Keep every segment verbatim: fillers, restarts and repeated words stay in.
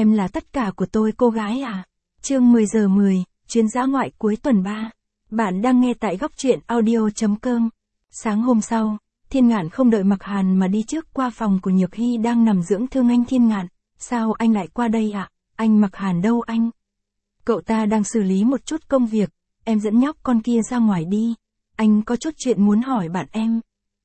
Em là tất cả của tôi cô gái à. Chương mười giờ mười, chuyến dã ngoại cuối tuần ba. Bạn đang nghe tại góc truyện audio.com. Sáng hôm sau, Thiên Ngạn không đợi Mặc Hàn mà đi trước qua phòng của Nhược Hy đang nằm dưỡng thương. Anh Thiên Ngạn, sao anh lại qua đây ạ? À? Anh Mặc Hàn đâu anh? Cậu ta đang xử lý một chút công việc, em dẫn nhóc con kia ra ngoài đi. Anh có chút chuyện muốn hỏi bạn em.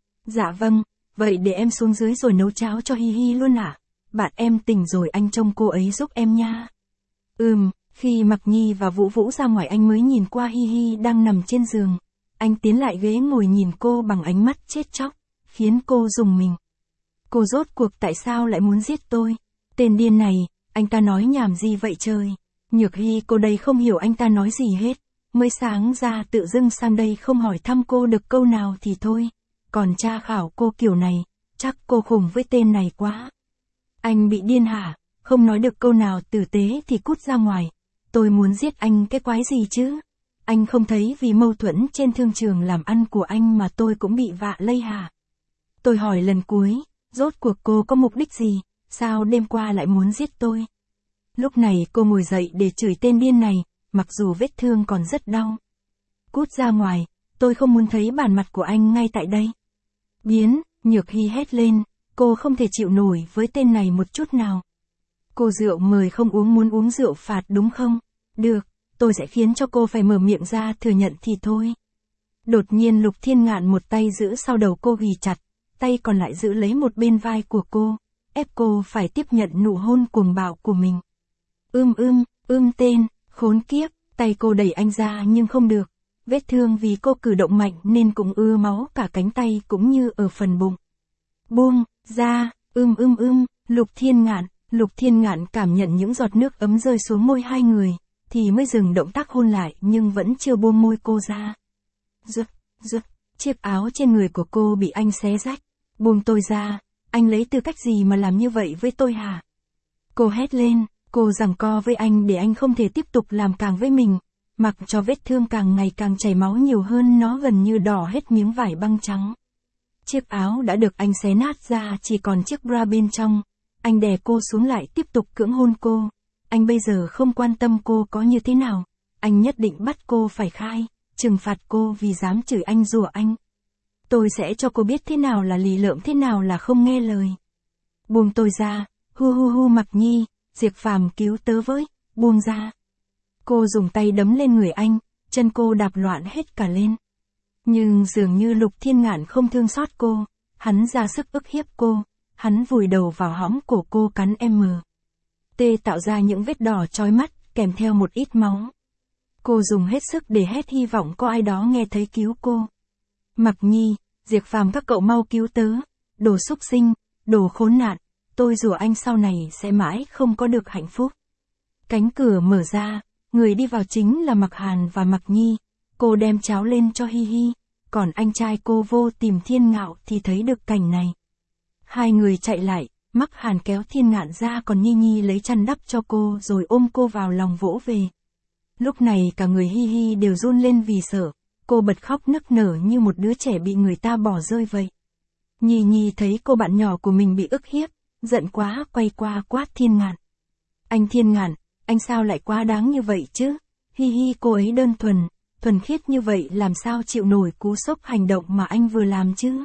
Dạ vâng, vậy để em xuống dưới rồi nấu cháo cho Hi Hi luôn ạ. À? Bạn em tỉnh rồi anh trông cô ấy giúp em nha. Ừm, khi Mặc Nhi và Vũ Vũ ra ngoài anh mới nhìn qua Hi Hi đang nằm trên giường. Anh tiến lại ghế ngồi nhìn cô bằng ánh mắt chết chóc, khiến cô rùng mình. Cô rốt cuộc tại sao lại muốn giết tôi? Tên điên này, anh ta nói nhảm gì vậy trời? Nhược Hy cô đây không hiểu anh ta nói gì hết. Mới sáng ra tự dưng sang đây không hỏi thăm cô được câu nào thì thôi. Còn tra khảo cô kiểu này, chắc cô khùng với tên này quá. Anh bị điên hả? Không nói được câu nào tử tế thì cút ra ngoài. Tôi muốn giết anh cái quái gì chứ? Anh không thấy vì mâu thuẫn trên thương trường làm ăn của anh mà tôi cũng bị vạ lây hả? Tôi hỏi lần cuối, rốt cuộc cô có mục đích gì? Sao đêm qua lại muốn giết tôi? Lúc này cô ngồi dậy để chửi tên điên này, mặc dù vết thương còn rất đau. Cút ra ngoài, tôi không muốn thấy bản mặt của anh ngay tại đây. Biến, Nhược Hy hét lên, cô không thể chịu nổi với tên này một chút nào. Cô rượu mời không uống muốn uống rượu phạt đúng không? Được, tôi sẽ khiến cho cô phải mở miệng ra thừa nhận thì thôi. Đột nhiên Lục Thiên Ngạn một tay giữ sau đầu cô ghì chặt, tay còn lại giữ lấy một bên vai của cô, ép cô phải tiếp nhận nụ hôn cuồng bạo của mình. Ưm ưm, ưm tên, khốn kiếp, tay cô đẩy anh ra nhưng không được. Vết thương vì cô cử động mạnh nên cũng ưa máu cả cánh tay cũng như ở phần bụng. Buông, ra, ưm ưm ưm, Lục Thiên Ngạn, Lục Thiên Ngạn cảm nhận những giọt nước ấm rơi xuống môi hai người, thì mới dừng động tác hôn lại nhưng vẫn chưa buông môi cô ra. Rực, rực, chiếc áo trên người của cô bị anh xé rách. Buông tôi ra, anh lấy tư cách gì mà làm như vậy với tôi hả? Cô hét lên, cô giằng co với anh để anh không thể tiếp tục làm càng với mình, mặc cho vết thương càng ngày càng chảy máu nhiều hơn, nó gần như đỏ hết miếng vải băng trắng. Chiếc áo đã được anh xé nát ra chỉ còn chiếc bra bên trong. Anh đè cô xuống lại tiếp tục cưỡng hôn cô. Anh bây giờ không quan tâm cô có như thế nào. Anh nhất định bắt cô phải khai, trừng phạt cô vì dám chửi anh rủa anh. Tôi sẽ cho cô biết thế nào là lì lợm, thế nào là không nghe lời. Buông tôi ra, hu hu hu Mặc Nhi, Diệp Phàm cứu tớ với, buông ra. Cô dùng tay đấm lên người anh, chân cô đạp loạn hết cả lên. Nhưng dường như Lục Thiên Ngạn không thương xót cô, hắn ra sức ức hiếp cô, hắn vùi đầu vào hõm cổ cô cắn em mờ. Tê tạo ra những vết đỏ chói mắt, kèm theo một ít máu. Cô dùng hết sức để hét hy vọng có ai đó nghe thấy cứu cô. Mặc Nhi, Diệp Phàm các cậu mau cứu tớ, đồ súc sinh, đồ khốn nạn, tôi rủa anh sau này sẽ mãi không có được hạnh phúc. Cánh cửa mở ra, người đi vào chính là Mặc Hàn và Mặc Nhi. Cô đem cháo lên cho Hi Hi, còn anh trai cô vô tìm Thiên Ngạo thì thấy được cảnh này. Hai người chạy lại, Mặc Hàn kéo Thiên Ngạn ra còn Nhi Nhi lấy chăn đắp cho cô rồi ôm cô vào lòng vỗ về. Lúc này cả người Hi Hi đều run lên vì sợ, cô bật khóc nức nở như một đứa trẻ bị người ta bỏ rơi vậy. Nhi Nhi thấy cô bạn nhỏ của mình bị ức hiếp, giận quá quay qua quát Thiên Ngạn. Anh Thiên Ngạn, anh sao lại quá đáng như vậy chứ? Hi Hi cô ấy đơn thuần, thuần khiết như vậy làm sao chịu nổi cú sốc hành động mà anh vừa làm chứ?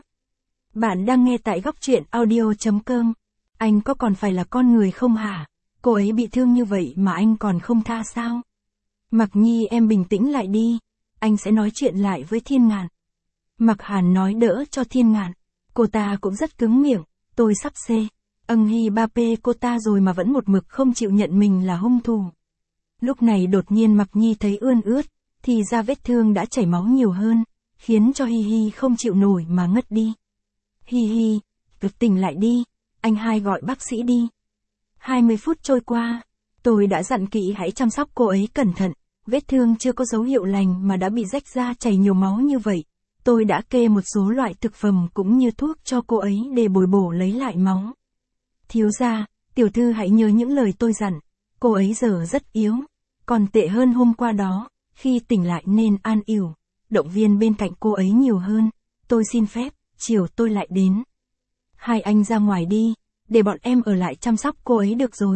Bạn đang nghe tại góc truyện audio.com. Anh có còn phải là con người không hả? Cô ấy bị thương như vậy mà anh còn không tha sao? Mặc Nhi em bình tĩnh lại đi, anh sẽ nói chuyện lại với Thiên Ngạn. Mặc Hàn nói đỡ cho Thiên Ngạn, cô ta cũng rất cứng miệng, tôi sắp xê, âng hi ba pê cô ta rồi mà vẫn một mực không chịu nhận mình là hung thủ. Lúc này đột nhiên Mặc Nhi thấy ươn ướt, thì ra vết thương đã chảy máu nhiều hơn, khiến cho Hi Hi không chịu nổi mà ngất đi. Hi Hi, cực tỉnh lại đi, anh hai gọi bác sĩ đi. hai mươi phút trôi qua, tôi đã dặn kỹ hãy chăm sóc cô ấy cẩn thận, vết thương chưa có dấu hiệu lành mà đã bị rách ra chảy nhiều máu như vậy. Tôi đã kê một số loại thực phẩm cũng như thuốc cho cô ấy để bồi bổ lấy lại máu. Thiếu gia, tiểu thư hãy nhớ những lời tôi dặn, cô ấy giờ rất yếu, còn tệ hơn hôm qua đó, khi tỉnh lại nên an ủi, động viên bên cạnh cô ấy nhiều hơn. Tôi xin phép, chiều tôi lại đến. Hai anh ra ngoài đi, để bọn em ở lại chăm sóc cô ấy được rồi.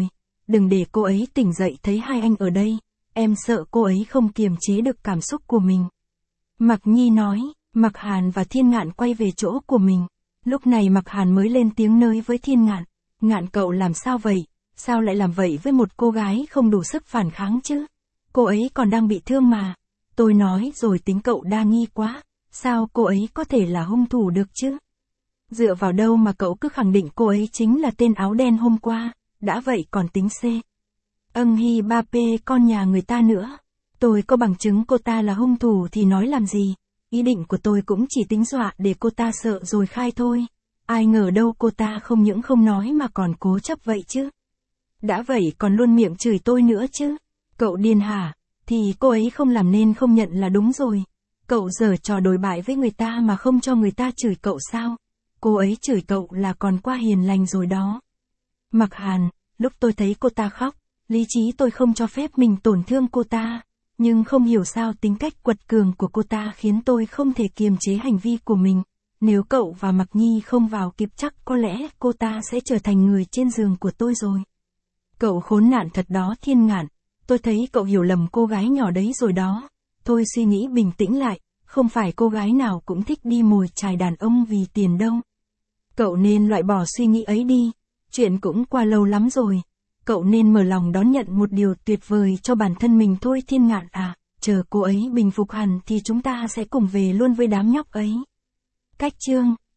đừng để cô ấy tỉnh dậy thấy hai anh ở đây, em sợ cô ấy không kiềm chế được cảm xúc của mình. Mạc Nhi nói, Mạc Hàn và Thiên Ngạn quay về chỗ của mình. Lúc này Mạc Hàn mới lên tiếng nói với Thiên Ngạn, Ngạn cậu làm sao vậy, sao lại làm vậy với một cô gái không đủ sức phản kháng chứ? Cô ấy còn đang bị thương mà. Tôi nói rồi tính cậu đa nghi quá, sao cô ấy có thể là hung thủ được chứ? Dựa vào đâu mà cậu cứ khẳng định cô ấy chính là tên áo đen hôm qua, đã vậy còn tính C. Âng hi ba p con nhà người ta nữa. Tôi có bằng chứng cô ta là hung thủ thì nói làm gì, ý định của tôi cũng chỉ tính dọa để cô ta sợ rồi khai thôi. Ai ngờ đâu cô ta không những không nói mà còn cố chấp vậy chứ. Đã vậy còn luôn miệng chửi tôi nữa chứ. Cậu điên hả? Thì cô ấy không làm nên không nhận là đúng rồi. Cậu giở trò đồi bại với người ta mà không cho người ta chửi cậu sao? Cô ấy chửi cậu là còn qua hiền lành rồi đó. Mạc Hàn, lúc tôi thấy cô ta khóc, lý trí tôi không cho phép mình tổn thương cô ta. Nhưng không hiểu sao tính cách quật cường của cô ta khiến tôi không thể kiềm chế hành vi của mình. Nếu cậu và Mạc Nhi không vào kịp chắc có lẽ cô ta sẽ trở thành người trên giường của tôi rồi. Cậu khốn nạn thật đó Thiên Ngạn, tôi thấy cậu hiểu lầm cô gái nhỏ đấy rồi đó. Thôi suy nghĩ bình tĩnh lại, không phải cô gái nào cũng thích đi mồi chài đàn ông vì tiền đâu. Cậu nên loại bỏ suy nghĩ ấy đi, chuyện cũng qua lâu lắm rồi. Cậu nên mở lòng đón nhận một điều tuyệt vời cho bản thân mình thôi Thiên Ngạn à, chờ cô ấy bình phục hẳn thì chúng ta sẽ cùng về luôn với đám nhóc ấy. Cách chương